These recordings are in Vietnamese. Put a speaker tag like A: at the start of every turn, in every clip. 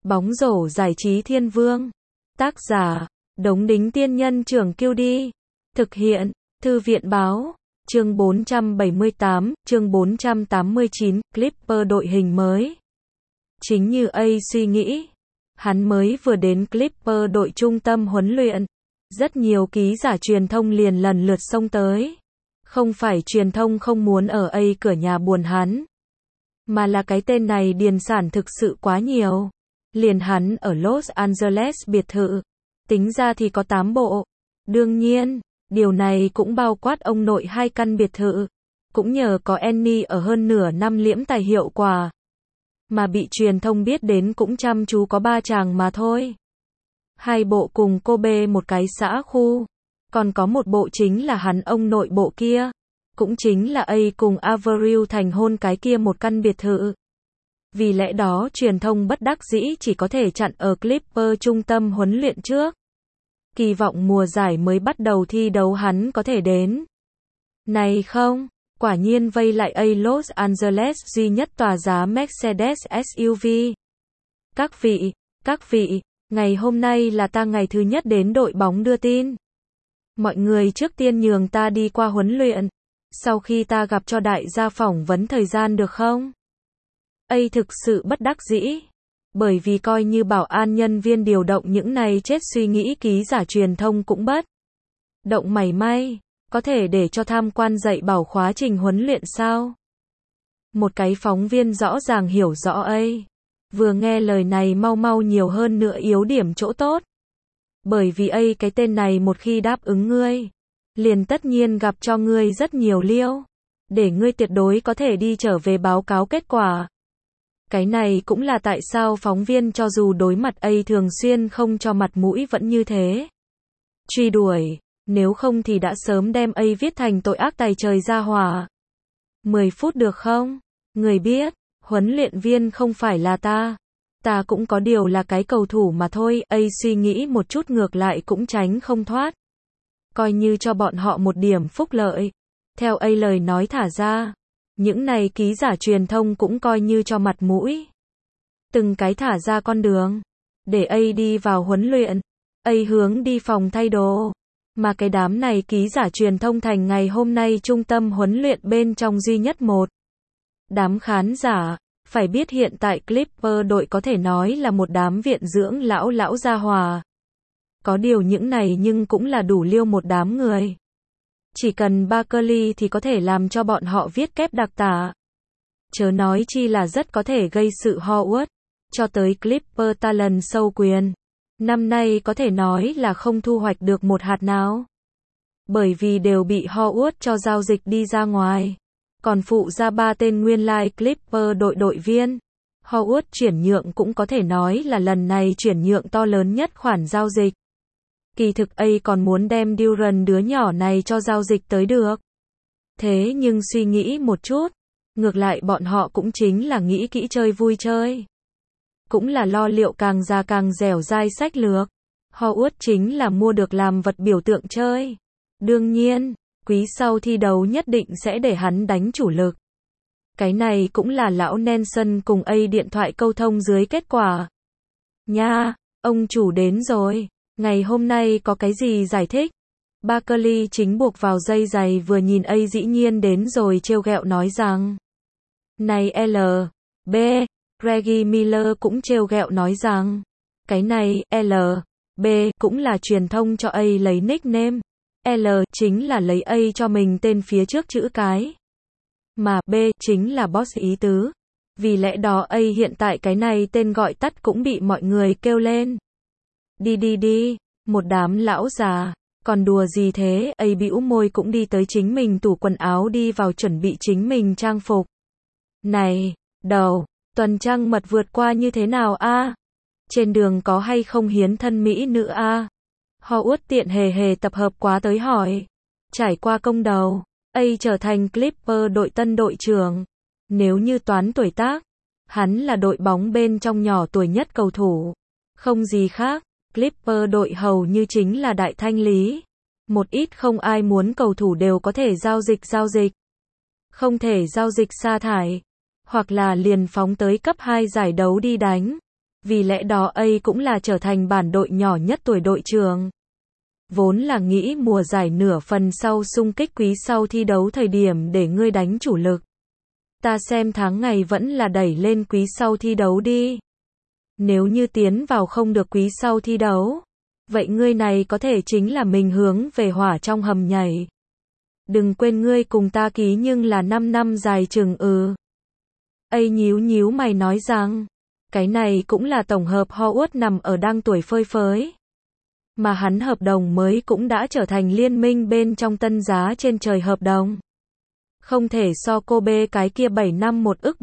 A: Bóng rổ giải trí thiên vương. Tác giả, Đống Đính Tiên Nhân Trưởng QD. Thực hiện, Thư viện Báo. Chương 478, chương 489, Clipper đội hình mới. Chính như A suy nghĩ, hắn mới vừa đến Clipper đội trung tâm huấn luyện. Rất nhiều ký giả truyền thông liền lần lượt xông tới. Không phải truyền thông không muốn ở A cửa nhà buồn hắn, mà là cái tên này điền sản thực sự quá nhiều. Liền hắn ở Los Angeles biệt thự, tính ra thì có 8 bộ. Đương nhiên, điều này cũng bao quát ông nội 2 căn biệt thự. Cũng nhờ có Annie ở hơn nửa năm liễm tài hiệu quả, mà bị truyền thông biết đến cũng chăm chú có 3 chàng mà thôi. 2 bộ cùng Kobe một cái xã khu, còn có một bộ chính là hắn ông nội bộ kia, cũng chính là A cùng Avril thành hôn cái kia một căn biệt thự. Vì lẽ đó truyền thông bất đắc dĩ chỉ có thể chặn ở Clipper trung tâm huấn luyện trước. Kỳ vọng mùa giải mới bắt đầu thi đấu hắn có thể đến. Này không, quả nhiên vây lại A Los Angeles duy nhất tòa giá Mercedes SUV. Các vị, ngày hôm nay là ta ngày thứ nhất đến đội bóng đưa tin. Mọi người trước tiên nhường ta đi qua huấn luyện, sau khi ta gặp cho đại gia phỏng vấn thời gian được không? A thực sự bất đắc dĩ, bởi vì coi như bảo an nhân viên điều động những này chết suy nghĩ ký giả truyền thông cũng bất động mảy may, có thể để cho tham quan dạy bảo khóa trình huấn luyện sao? Một cái phóng viên rõ ràng hiểu rõ A, vừa nghe lời này mau nhiều hơn nữa yếu điểm chỗ tốt. Bởi vì A cái tên này một khi đáp ứng ngươi, liền tất nhiên gặp cho ngươi rất nhiều liêu, để ngươi tuyệt đối có thể đi trở về báo cáo kết quả. Cái này cũng là tại sao phóng viên cho dù đối mặt A thường xuyên không cho mặt mũi vẫn như thế truy đuổi, nếu không thì đã sớm đem A viết thành tội ác tày trời ra hỏa. 10 phút được không? Người biết, huấn luyện viên không phải là ta cũng có điều là cái cầu thủ mà thôi. A suy nghĩ một chút ngược lại cũng tránh không thoát. Coi như cho bọn họ một điểm phúc lợi. Theo A lời nói thả ra, những này ký giả truyền thông cũng coi như cho mặt mũi. Từng cái thả ra con đường, để A đi vào huấn luyện. A hướng đi phòng thay đồ. Mà cái đám này ký giả truyền thông thành ngày hôm nay trung tâm huấn luyện bên trong duy nhất một đám khán giả. Phải biết hiện tại Clipper đội có thể nói là một đám viện dưỡng lão gia hòa. Có điều những này nhưng cũng là đủ liêu một đám người. Chỉ cần Barkley thì có thể làm cho bọn họ viết kép đặc tả. Chớ nói chi là rất có thể gây sự Howard. Cho tới Clipper ta lần sâu quyền. Năm nay có thể nói là không thu hoạch được một hạt nào. Bởi vì đều bị Howard cho giao dịch đi ra ngoài. Còn phụ ra 3 tên nguyên lai Clipper đội viên. Howard chuyển nhượng cũng có thể nói là lần này chuyển nhượng to lớn nhất khoản giao dịch. Kỳ thực A còn muốn đem Duran đứa nhỏ này cho giao dịch tới được. Thế nhưng suy nghĩ một chút, ngược lại bọn họ cũng chính là nghĩ kỹ chơi vui chơi. Cũng là lo liệu càng già càng dẻo dai sách lược. Howard chính là mua được làm vật biểu tượng chơi. Đương nhiên, quý sau thi đấu nhất định sẽ để hắn đánh chủ lực. Cái này cũng là lão Nelson cùng A điện thoại câu thông dưới kết quả. Nha, ông chủ đến rồi. Ngày hôm nay có cái gì giải thích? Barkley chính buộc vào dây giày vừa nhìn A dĩ nhiên đến rồi trêu ghẹo nói rằng. Này L.B. Reggie Miller cũng trêu ghẹo nói rằng. Cái này L.B. cũng là truyền thông cho A lấy nickname. L chính là lấy A cho mình tên phía trước chữ cái. Mà B chính là boss ý tứ. Vì lẽ đó A hiện tại cái này tên gọi tắt cũng bị mọi người kêu lên. Đi, một đám lão già, còn đùa gì thế? A bĩu môi cũng đi tới chính mình tủ quần áo đi vào chuẩn bị chính mình trang phục. Này, đầu, tuần trăng mật vượt qua như thế nào a? Trên đường có hay không hiến thân mỹ nữ a? Howard tiện hề tập hợp quá tới hỏi. Trải qua công đầu, A trở thành Clipper đội tân đội trưởng. Nếu như toán tuổi tác, hắn là đội bóng bên trong nhỏ tuổi nhất cầu thủ. Không gì khác. Clipper đội hầu như chính là đại thanh lý. Một ít không ai muốn cầu thủ đều có thể giao dịch. Không thể giao dịch sa thải. Hoặc là liền phóng tới cấp 2 giải đấu đi đánh. Vì lẽ đó ấy cũng là trở thành bản đội nhỏ nhất tuổi đội trưởng. Vốn là nghĩ mùa giải nửa phần sau xung kích quý sau thi đấu thời điểm để ngươi đánh chủ lực. Ta xem tháng ngày vẫn là đẩy lên quý sau thi đấu đi. Nếu như tiến vào không được quý sau thi đấu, vậy ngươi này có thể chính là mình hướng về hỏa trong hầm nhảy. Đừng quên ngươi cùng ta ký nhưng là 5 năm dài chừng ấy nhíu nhíu mày nói rằng, cái này cũng là tổng hợp Howard nằm ở đang tuổi phơi phới. Mà hắn hợp đồng mới cũng đã trở thành liên minh bên trong tân giá trên trời hợp đồng. Không thể so Kobe cái kia 7 năm 1 ức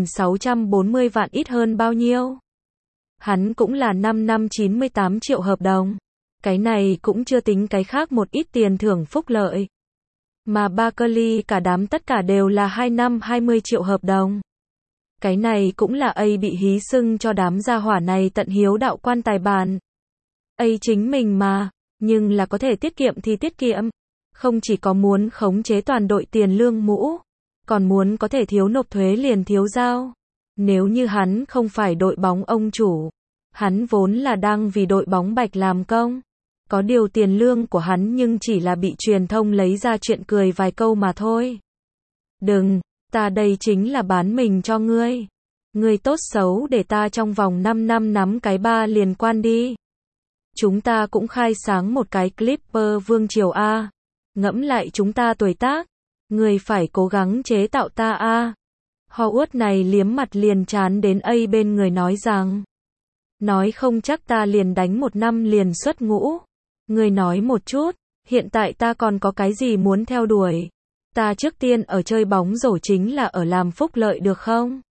A: 3.640 vạn ít hơn bao nhiêu. Hắn cũng là 5 năm 98 triệu hợp đồng. Cái này cũng chưa tính cái khác một ít tiền thưởng phúc lợi. Mà Barkley cả đám tất cả đều là 2 năm 20 triệu hợp đồng. Cái này cũng là bị hí xưng cho đám gia hỏa này tận hiếu đạo quan tài bản. Chính mình mà, nhưng là có thể tiết kiệm thì tiết kiệm. Không chỉ có muốn khống chế toàn đội tiền lương mũ, còn muốn có thể thiếu nộp thuế liền thiếu giao. Nếu như hắn không phải đội bóng ông chủ, hắn vốn là đang vì đội bóng bạch làm công. Có điều tiền lương của hắn nhưng chỉ là bị truyền thông lấy ra chuyện cười vài câu mà thôi. Đừng, ta đây chính là bán mình cho ngươi. Ngươi tốt xấu để ta trong vòng 5 năm nắm cái 3 liên quan đi. Chúng ta cũng khai sáng một cái Clipper vương triều A. Ngẫm lại chúng ta tuổi tác, ngươi phải cố gắng chế tạo ta A. Howard này liếm mặt liền chán đến bên người nói rằng, nói không chắc ta liền đánh 1 năm liền xuất ngũ. Ngươi nói một chút, hiện tại ta còn có cái gì muốn theo đuổi? Ta trước tiên ở chơi bóng rổ chính là ở làm phúc lợi được không?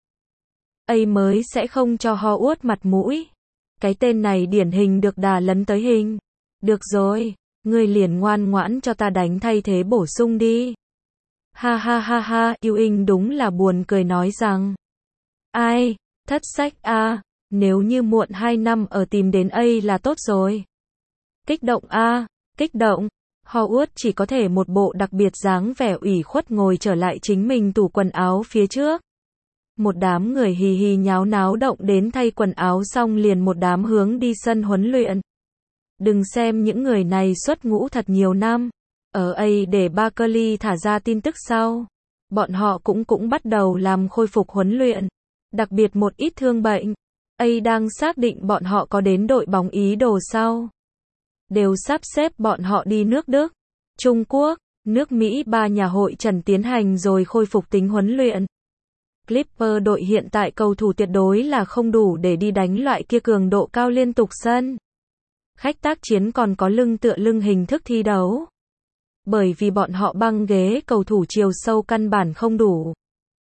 A: Mới sẽ không cho Howard mặt mũi. Cái tên này điển hình được đà lấn tới hình. Được rồi, ngươi liền ngoan ngoãn cho ta đánh thay thế bổ sung đi. Ha ha ha ha, Ewing đúng là buồn cười nói rằng, ai, thất sách a, nếu như muộn 2 năm ở tìm đến là tốt rồi. Kích động a, kích động. Howard chỉ có thể một bộ đặc biệt dáng vẻ ủy khuất ngồi trở lại chính mình tủ quần áo phía trước. Một đám người hì hì nháo náo động đến thay quần áo xong liền một đám hướng đi sân huấn luyện. Đừng xem những người này xuất ngũ thật nhiều năm. Ở để Barkley thả ra tin tức sau. Bọn họ cũng bắt đầu làm khôi phục huấn luyện. Đặc biệt một ít thương bệnh. Đang xác định bọn họ có đến đội bóng ý đồ sau. Đều sắp xếp bọn họ đi nước Đức, Trung Quốc, nước Mỹ 3 nhà hội trần tiến hành rồi khôi phục tính huấn luyện. Clipper đội hiện tại cầu thủ tuyệt đối là không đủ để đi đánh loại kia cường độ cao liên tục sân. Khách tác chiến còn có lưng tựa lưng hình thức thi đấu. Bởi vì bọn họ băng ghế cầu thủ chiều sâu căn bản không đủ.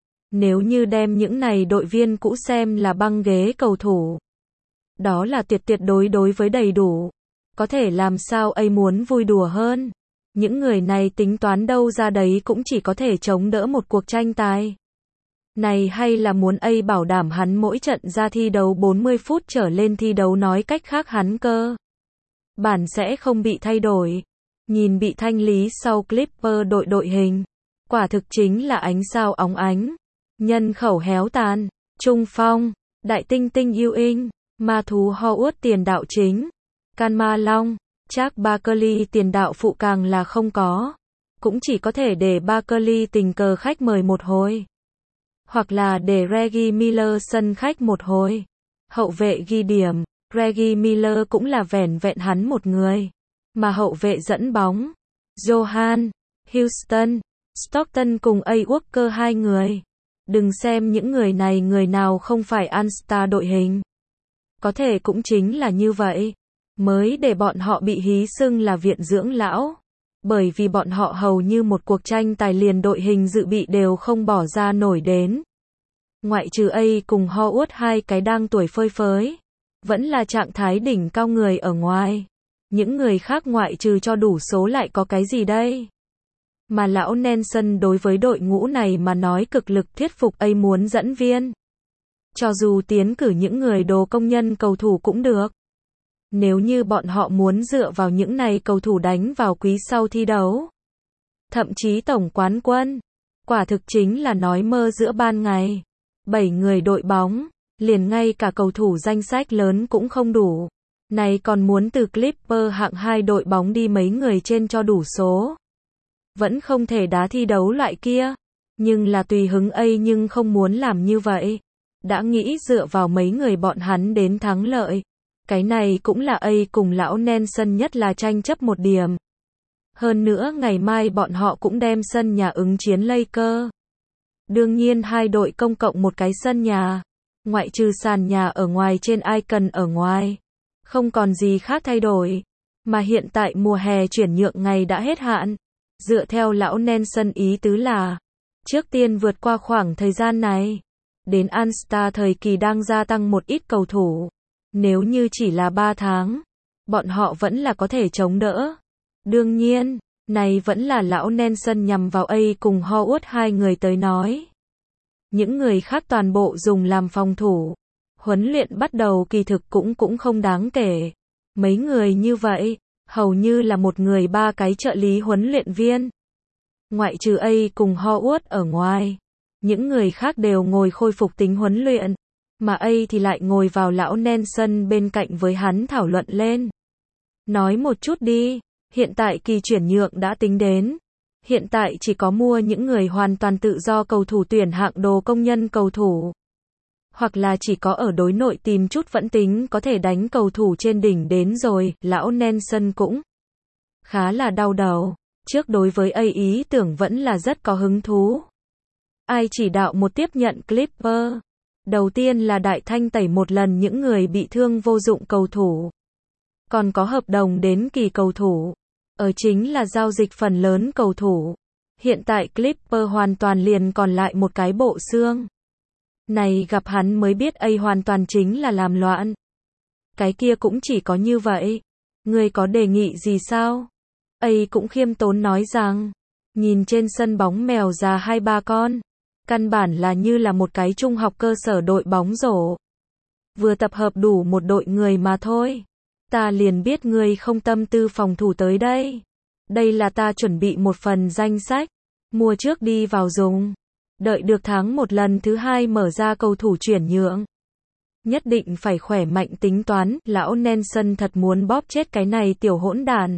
A: Nếu như đem những này đội viên cũ xem là băng ghế cầu thủ, đó là tuyệt đối với đầy đủ. Có thể làm sao muốn vui đùa hơn. Những người này tính toán đâu ra đấy cũng chỉ có thể chống đỡ một cuộc tranh tài. Này hay là muốn bảo đảm hắn mỗi trận ra thi đấu 40 phút trở lên thi đấu, nói cách khác hắn cơ bản sẽ không bị thay đổi. Nhìn bị thanh lý sau Clipper đội hình. Quả thực chính là ánh sao óng ánh. Nhân khẩu héo tàn. Trung phong. Đại tinh tinh Ewing. Ma thú Howard tiền đạo chính. Can Ma Long. Chắc Barkley tiền đạo phụ càng là không có. Cũng chỉ có thể để Barkley tình cờ khách mời một hồi. Hoặc là để Reggie Miller sân khách một hồi. Hậu vệ ghi điểm. Reggie Miller cũng là vẻn vẹn hắn một người. Mà hậu vệ dẫn bóng. Johan, Houston, Stockton cùng A. Walker 2 người. Đừng xem những người này người nào không phải All-Star đội hình. Có thể cũng chính là như vậy. Mới để bọn họ bị hí xưng là viện dưỡng lão. Bởi vì bọn họ hầu như một cuộc tranh tài liền đội hình dự bị đều không bỏ ra nổi đến. Ngoại trừ A cùng Howard 2 cái đang tuổi phơi phới. Vẫn là trạng thái đỉnh cao người ở ngoài. Những người khác ngoại trừ cho đủ số lại có cái gì đây? Mà lão Nelson đối với đội ngũ này mà nói cực lực thuyết phục muốn dẫn viên. Cho dù tiến cử những người đồ công nhân cầu thủ cũng được. Nếu như bọn họ muốn dựa vào những này cầu thủ đánh vào quý sau thi đấu. Thậm chí tổng quán quân. Quả thực chính là nói mơ giữa ban ngày. 7 người đội bóng. liền ngay cả cầu thủ danh sách lớn cũng không đủ. Này còn muốn từ Clipper hạng 2 đội bóng đi mấy người trên cho đủ số. Vẫn không thể đá thi đấu loại kia. Nhưng là tùy hứng A nhưng không muốn làm như vậy. Đã nghĩ dựa vào mấy người bọn hắn đến thắng lợi. Cái này cũng là A cùng lão Nelson nhất là tranh chấp một điểm. Hơn nữa ngày mai bọn họ cũng đem sân nhà ứng chiến Lakers. Đương nhiên hai đội công cộng một cái sân nhà. Ngoại trừ sàn nhà ở ngoài trên Icon ở ngoài. Không còn gì khác thay đổi. Mà hiện tại mùa hè chuyển nhượng ngày đã hết hạn. Dựa theo lão Nelson ý tứ là trước tiên vượt qua khoảng thời gian này. Đến All-Star thời kỳ đang gia tăng một ít cầu thủ. Nếu như chỉ là 3 tháng, bọn họ vẫn là có thể chống đỡ. Đương nhiên, này vẫn là lão Nelson nhằm vào A cùng Howard hai người tới nói. Những người khác toàn bộ dùng làm phòng thủ. Huấn luyện bắt đầu kỳ thực cũng không đáng kể. Mấy người như vậy, hầu như là một người 3 cái trợ lý huấn luyện viên. Ngoại trừ A cùng Howard ở ngoài. Những người khác đều ngồi khôi phục tính huấn luyện. Mà A thì lại ngồi vào lão Nelson bên cạnh với hắn thảo luận lên. Nói một chút đi, hiện tại kỳ chuyển nhượng đã tính đến. Hiện tại chỉ có mua những người hoàn toàn tự do cầu thủ tuyển hạng đồ công nhân cầu thủ. Hoặc là chỉ có ở đối nội tìm chút vẫn tính có thể đánh cầu thủ trên đỉnh đến rồi, lão Nelson cũng khá là đau đầu. Trước đối với A ý tưởng vẫn là rất có hứng thú. Ai chỉ đạo một tiếp nhận Clipper. Đầu tiên là đại thanh tẩy một lần những người bị thương vô dụng cầu thủ. Còn có hợp đồng đến kỳ cầu thủ. Ở chính là giao dịch phần lớn cầu thủ. Hiện tại Clipper hoàn toàn liền còn lại một cái bộ xương. Này gặp hắn mới biết A hoàn toàn chính là làm loạn. Cái kia cũng chỉ có như vậy. Người có đề nghị gì sao? A cũng khiêm tốn nói rằng, nhìn trên sân bóng mèo già 2-3 con. Căn bản là như là một cái trung học cơ sở đội bóng rổ. Vừa tập hợp đủ một đội người mà thôi. Ta liền biết ngươi không tâm tư phòng thủ tới đây. Đây là ta chuẩn bị một phần danh sách. Mua trước đi vào dùng. Đợi được tháng 1 lần thứ 2 mở ra cầu thủ chuyển nhượng. Nhất định phải khỏe mạnh tính toán. Lão Nelson thật muốn bóp chết cái này tiểu hỗn đàn.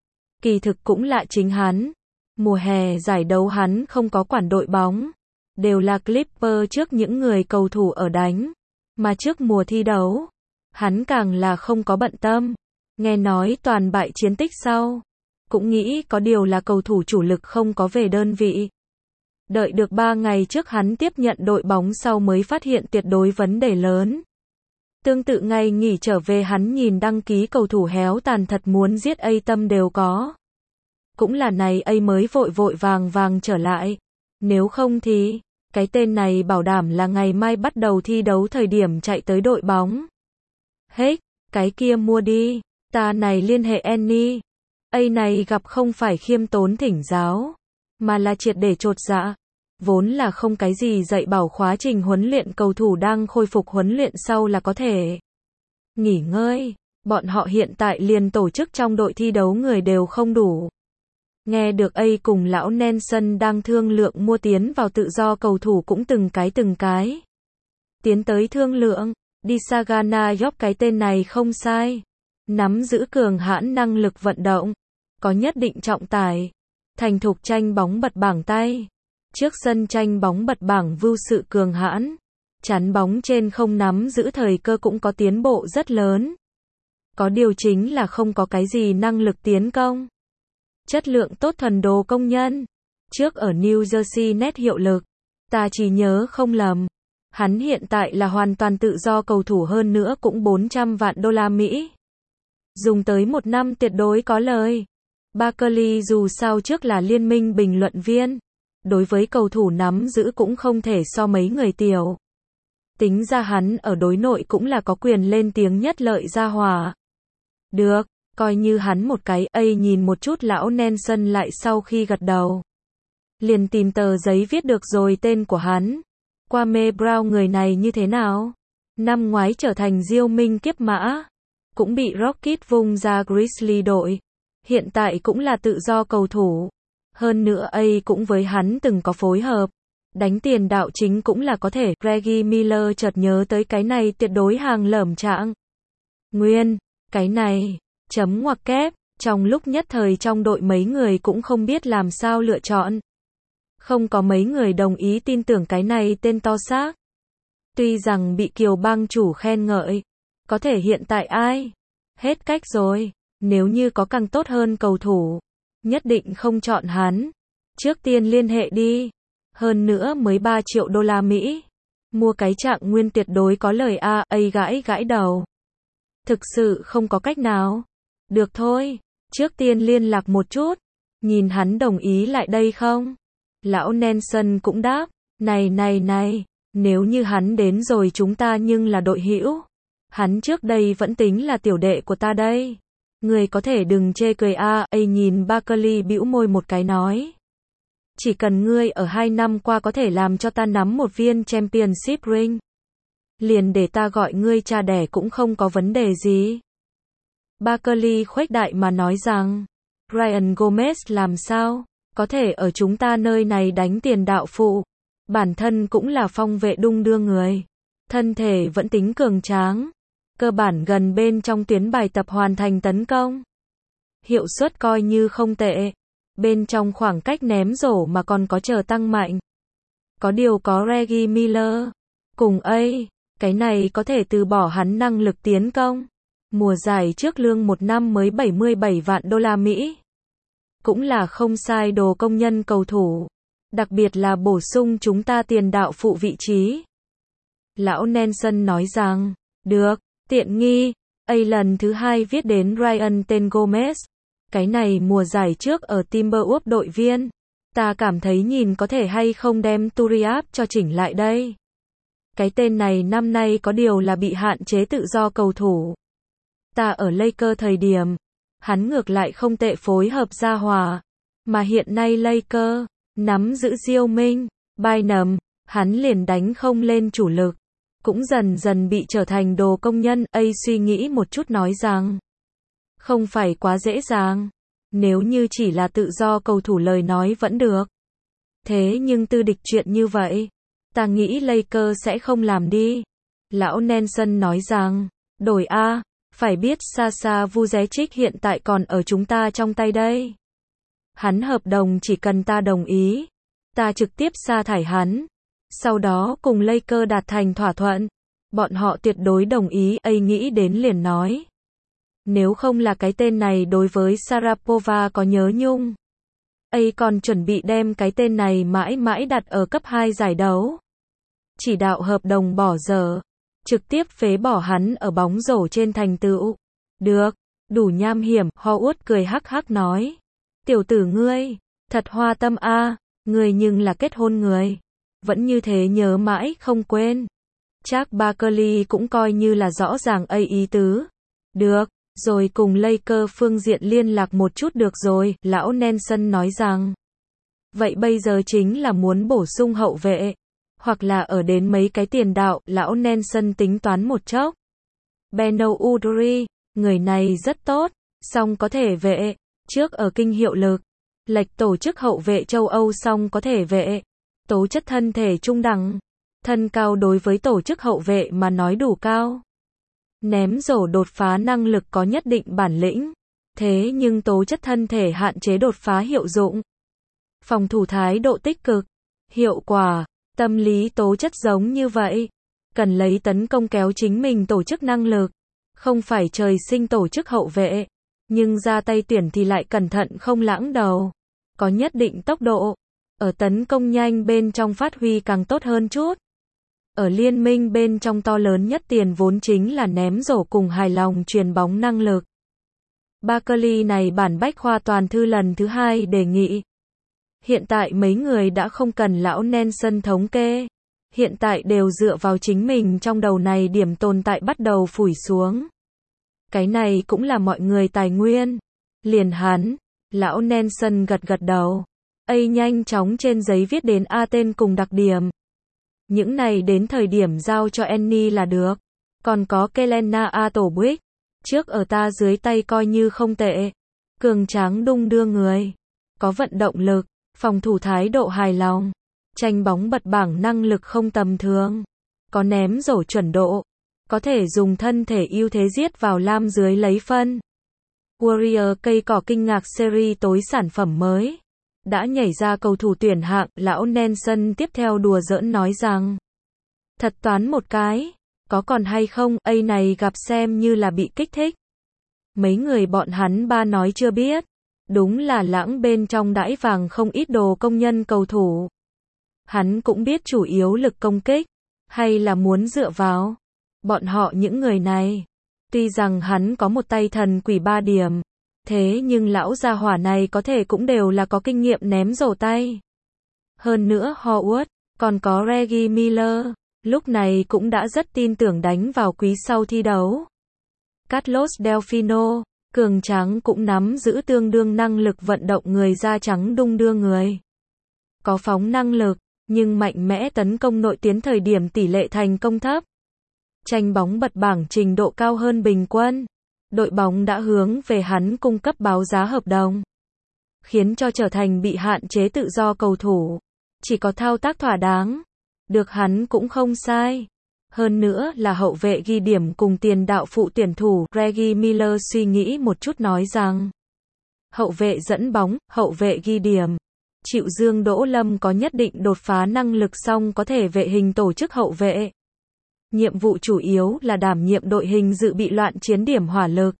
A: Kỳ thực cũng lạ chính hắn. Mùa hè giải đấu hắn không có quản đội bóng. Đều là Clipper trước những người cầu thủ ở đánh. Mà trước mùa thi đấu, hắn càng là không có bận tâm. Nghe nói toàn bại chiến tích sau. Cũng nghĩ có điều là cầu thủ chủ lực không có về đơn vị. Đợi được 3 ngày trước hắn tiếp nhận đội bóng sau mới phát hiện tuyệt đối vấn đề lớn. Tương tự ngày nghỉ trở về hắn nhìn đăng ký cầu thủ héo tàn thật muốn giết A tâm đều có. Cũng là này A mới vội vàng trở lại. Nếu không thì, cái tên này bảo đảm là ngày mai bắt đầu thi đấu thời điểm chạy tới đội bóng. Hết, cái kia mua đi, ta này liên hệ Annie. A này gặp không phải khiêm tốn thỉnh giáo, mà là triệt để chột dạ. Vốn là không cái gì dạy bảo quá trình huấn luyện cầu thủ đang khôi phục huấn luyện sau là có thể nghỉ ngơi. Bọn họ hiện tại liền tổ chức trong đội thi đấu người đều không đủ. Nghe được A cùng lão Nelson đang thương lượng mua tiến vào tự do cầu thủ cũng từng cái. Tiến tới thương lượng, đi Sagana York cái tên này không sai. Nắm giữ cường hãn năng lực vận động, có nhất định trọng tài, thành thục tranh bóng bật bảng tay. Trước sân tranh bóng bật bảng vưu sự cường hãn, chắn bóng trên không nắm giữ thời cơ cũng có tiến bộ rất lớn. Có điều chính là không có cái gì năng lực tiến công. Chất lượng tốt thuần đồ công nhân. Trước ở New Jersey Nets hiệu lực. Ta chỉ nhớ không lầm. Hắn hiện tại là hoàn toàn tự do cầu thủ hơn nữa cũng 400 vạn đô la Mỹ. Dùng tới 1 năm tuyệt đối có lời. Barkley dù sao trước là liên minh bình luận viên. Đối với cầu thủ nắm giữ cũng không thể so mấy người tiểu. Tính ra hắn ở đối nội cũng là có quyền lên tiếng nhất lợi gia hỏa. Được. Coi như hắn một cái. A nhìn một chút lão Nelson lại sau khi gật đầu. Liền tìm tờ giấy viết được rồi tên của hắn. Kwame Brown người này như thế nào? Năm ngoái trở thành diêu minh kiếp mã. Cũng bị Rockets vung ra Grizzly đội. Hiện tại cũng là tự do cầu thủ. Hơn nữa A cũng với hắn từng có phối hợp. Đánh tiền đạo chính cũng là có thể, Reggie Miller chợt nhớ tới cái này tuyệt đối hàng lởm chạng. Nguyên, cái này, chấm ngoặc kép, trong lúc nhất thời trong đội mấy người cũng không biết làm sao lựa chọn. Không có mấy người đồng ý tin tưởng cái này tên to xác. Tuy rằng bị Kiều bang chủ khen ngợi, có thể hiện tại ai? Hết cách rồi, nếu như có càng tốt hơn cầu thủ, nhất định không chọn hắn. Trước tiên liên hệ đi. Hơn nữa mới 3 triệu đô la Mỹ. Mua cái Trạng Nguyên tuyệt đối có lời a, gãi gãi đầu. Thực sự không có cách nào. Được thôi, trước tiên liên lạc một chút. Nhìn hắn đồng ý lại đây không? Lão Nelson cũng đáp, này, nếu như hắn đến rồi chúng ta nhưng là đội hữu. Hắn trước đây vẫn tính là tiểu đệ của ta đây. Người có thể đừng chê cười a, nhìn Barkley bĩu môi một cái nói. Chỉ cần ngươi ở 2 năm qua có thể làm cho ta nắm một viên Championship ring. Liền để ta gọi ngươi cha đẻ cũng không có vấn đề gì. Barkley khuếch đại mà nói rằng, Ryan Gomez làm sao? Có thể ở chúng ta nơi này đánh tiền đạo phụ. Bản thân cũng là phong vệ đung đưa người. Thân thể vẫn tính cường tráng. Cơ bản gần bên trong tuyến bài tập hoàn thành tấn công. Hiệu suất coi như không tệ. Bên trong khoảng cách ném rổ mà còn có chờ tăng mạnh. Có điều có Reggie Miller. Cùng cái này có thể từ bỏ hắn năng lực tiến công. Mùa giải trước lương một năm mới 77 vạn đô la Mỹ. Cũng là không sai đồ công nhân cầu thủ. Đặc biệt là bổ sung chúng ta tiền đạo phụ vị trí. Lão Nelson nói rằng, được, tiện nghi. Lần thứ 2 viết đến Ryan tên Gomez. Cái này mùa giải trước ở Timberwolves đội viên. Ta cảm thấy nhìn có thể hay không đem Turiaf cho chỉnh lại đây. Cái tên này năm nay có điều là bị hạn chế tự do cầu thủ. Ta ở Lakers thời điểm, hắn ngược lại không tệ phối hợp ra hòa. Mà hiện nay Lakers nắm giữ Diêu Minh, Bynum, hắn liền đánh không lên chủ lực. Cũng dần dần bị trở thành đồ công nhân. Suy nghĩ một chút nói rằng, không phải quá dễ dàng. Nếu như chỉ là tự do cầu thủ lời nói vẫn được. Thế nhưng tư địch chuyện như vậy, ta nghĩ Lakers sẽ không làm đi. Lão Nelson nói rằng, đổi a, phải biết Sasha Vujacic hiện tại còn ở chúng ta trong tay đây. Hắn hợp đồng chỉ cần ta đồng ý, ta trực tiếp sa thải hắn. Sau đó cùng Lakers đạt thành thỏa thuận. Bọn họ tuyệt đối đồng ý. Nghĩ đến liền nói. Nếu không là cái tên này đối với Sharapova có nhớ nhung. Còn chuẩn bị đem cái tên này mãi mãi đặt ở cấp 2 giải đấu. Chỉ đạo hợp đồng bỏ dở. Trực tiếp phế bỏ hắn ở bóng rổ trên thành tựu. Được, đủ nham hiểm. Howard cười hắc hắc nói. Tiểu tử ngươi, thật hoa tâm a, ngươi nhưng là kết hôn người. Vẫn như thế nhớ mãi không quên. Chắc Barkley cũng coi như là rõ ràng ý tứ. Được, rồi cùng Lakers phương diện liên lạc một chút được rồi, lão Nelson nói rằng. Vậy bây giờ chính là muốn bổ sung hậu vệ. Hoặc là ở đến mấy cái tiền đạo, lão Nelson tính toán một chốc. Beno Udrih, người này rất tốt, song có thể vệ. Trước ở kinh hiệu lực. Lệch tổ chức hậu vệ châu Âu song có thể vệ. Tố chất thân thể trung đẳng. Thân cao đối với tổ chức hậu vệ mà nói đủ cao. Ném rổ đột phá năng lực có nhất định bản lĩnh. Thế nhưng tố chất thân thể hạn chế đột phá hiệu dụng. Phòng thủ thái độ tích cực. Hiệu quả. Tâm lý tố chất giống như vậy. Cần lấy tấn công kéo chính mình tổ chức năng lực. Không phải trời sinh tổ chức hậu vệ. Nhưng ra tay tuyển thì lại cẩn thận không lãng đầu. Có nhất định tốc độ. Ở tấn công nhanh bên trong phát huy càng tốt hơn chút. Ở liên minh bên trong to lớn nhất tiền vốn chính là ném rổ cùng hài lòng truyền bóng năng lực. Barkley này bản bách khoa toàn thư lần thứ 2 đề nghị. Hiện tại mấy người đã không cần lão Nelson thống kê. Hiện tại đều dựa vào chính mình trong đầu này điểm tồn tại bắt đầu phủi xuống. Cái này cũng là mọi người tài nguyên. Liền hắn, lão Nelson gật gật đầu. Nhanh chóng trên giấy viết đến A tên cùng đặc điểm. Những này đến thời điểm giao cho Annie là được. Còn có Kelena Atobic. Trước ở ta dưới tay coi như không tệ. Cường tráng đung đưa người. Có vận động lực, phòng thủ thái độ hài lòng. Tranh bóng bật bảng năng lực không tầm thường. Có ném rổ chuẩn độ. Có thể dùng thân thể ưu thế giết vào lam dưới lấy phân. Warrior cây cỏ kinh ngạc series tối sản phẩm mới. Đã nhảy ra cầu thủ tuyển hạng, lão Nelson tiếp theo đùa giỡn nói rằng. Thật toán một cái. Có còn hay không, này gặp xem như là bị kích thích. Mấy người bọn hắn ba nói chưa biết. Đúng là lãng bên trong đãi vàng không ít đồ công nhân cầu thủ. Hắn cũng biết chủ yếu lực công kích. Hay là muốn dựa vào. Bọn họ những người này. Tuy rằng hắn có một tay thần quỷ 3 điểm. Thế nhưng lão gia hỏa này có thể cũng đều là có kinh nghiệm ném rổ tay. Hơn nữa Howard, còn có Reggie Miller. Lúc này cũng đã rất tin tưởng đánh vào quý sau thi đấu. Carlos Delfino, cường tráng cũng nắm giữ tương đương năng lực vận động người da trắng đung đưa người. Có phóng năng lực, nhưng mạnh mẽ tấn công nội tuyến thời điểm tỷ lệ thành công thấp. Tranh bóng bật bảng trình độ cao hơn bình quân. Đội bóng đã hướng về hắn cung cấp báo giá hợp đồng. Khiến cho trở thành bị hạn chế tự do cầu thủ. Chỉ có thao tác thỏa đáng. Được hắn cũng không sai. Hơn nữa là hậu vệ ghi điểm cùng tiền đạo phụ tuyển thủ. Reggie Miller suy nghĩ một chút nói rằng. Hậu vệ dẫn bóng, hậu vệ ghi điểm. Triệu Dương Đỗ Lâm có nhất định đột phá năng lực song có thể vệ hình tổ chức hậu vệ. Nhiệm vụ chủ yếu là đảm nhiệm đội hình dự bị loạn chiến điểm hỏa lực.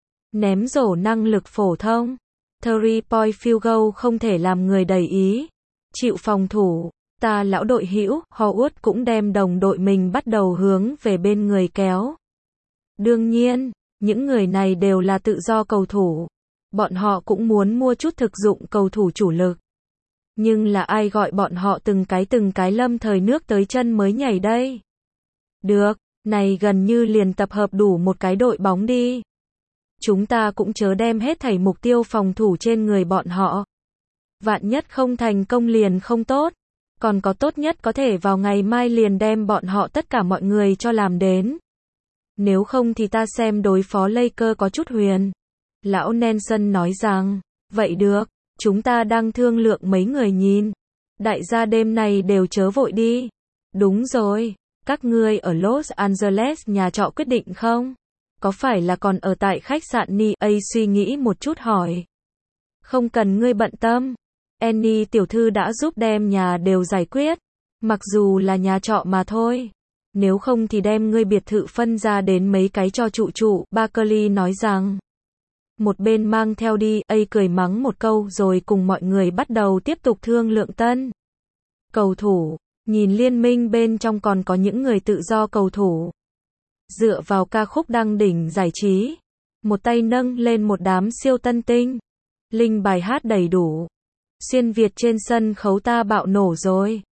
A: Ném rổ năng lực phổ thông. 3-point field goal không thể làm người đầy ý. Chịu phòng thủ. Ta lão đội hữu, Howard cũng đem đồng đội mình bắt đầu hướng về bên người kéo. Đương nhiên, những người này đều là tự do cầu thủ. Bọn họ cũng muốn mua chút thực dụng cầu thủ chủ lực. Nhưng là ai gọi bọn họ từng cái lâm thời nước tới chân mới nhảy đây? Được, này gần như liền tập hợp đủ một cái đội bóng đi. Chúng ta cũng chớ đem hết thảy mục tiêu phòng thủ trên người bọn họ. Vạn nhất không thành công liền không tốt. Còn có tốt nhất có thể vào ngày mai liền đem bọn họ tất cả mọi người cho làm đến. Nếu không thì ta xem đối phó Lakers có chút huyền. Lão Nelson nói rằng, vậy được, chúng ta đang thương lượng mấy người nhìn. Đại gia đêm này đều chớ vội đi. Đúng rồi, các ngươi ở Los Angeles nhà trọ quyết định không? Có phải là còn ở tại khách sạn Ni-A suy nghĩ một chút hỏi. Không cần ngươi bận tâm. Annie tiểu thư đã giúp đem nhà đều giải quyết. Mặc dù là nhà trọ mà thôi. Nếu không thì đem ngươi biệt thự phân ra đến mấy cái cho trụ. Barkley nói rằng. Một bên mang theo đi, cười mắng một câu rồi cùng mọi người bắt đầu tiếp tục thương lượng tân. Cầu thủ. Nhìn liên minh bên trong còn có những người tự do cầu thủ. Dựa vào ca khúc đăng đỉnh giải trí. Một tay nâng lên một đám siêu tân tinh. Linh bài hát đầy đủ. Xuyên Việt trên sân khấu ta bạo nổ rồi.